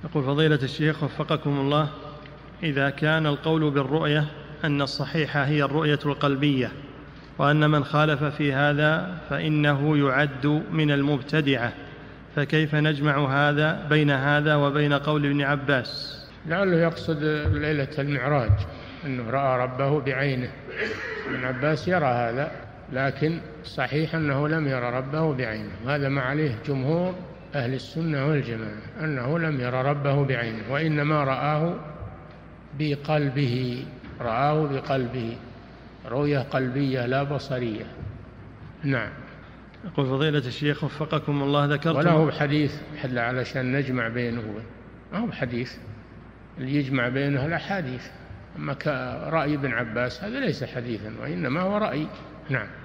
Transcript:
يقول فضيلة الشيخ وفقكم الله، إذا كان القول بالرؤية أن الصحيحة هي الرؤية القلبية، وأن من خالف في هذا فإنه يعد من المبتدعة، فكيف نجمع هذا بين هذا وبين قول ابن عباس؟ لعله يقصد ليلة المعراج أنه رأى ربه بعينه. ابن عباس يرى هذا، لكن صحيح أنه لم يرى ربه بعينه، وهذا ما عليه جمهور أهل السنة والجماعة، أنه لم يرى ربه بعينه، وإنما رآه بقلبه، رآه بقلبه، رؤية قلبية لا بصرية. نعم. يقول فضيلة الشيخ وفقكم الله، ذكرتم وله حديث علشان نجمع بينه، ما هو حديث اللي يجمع بينه الأحاديث، أما كرأي ابن عباس هذا ليس حديثا، وإنما هو رأي. نعم.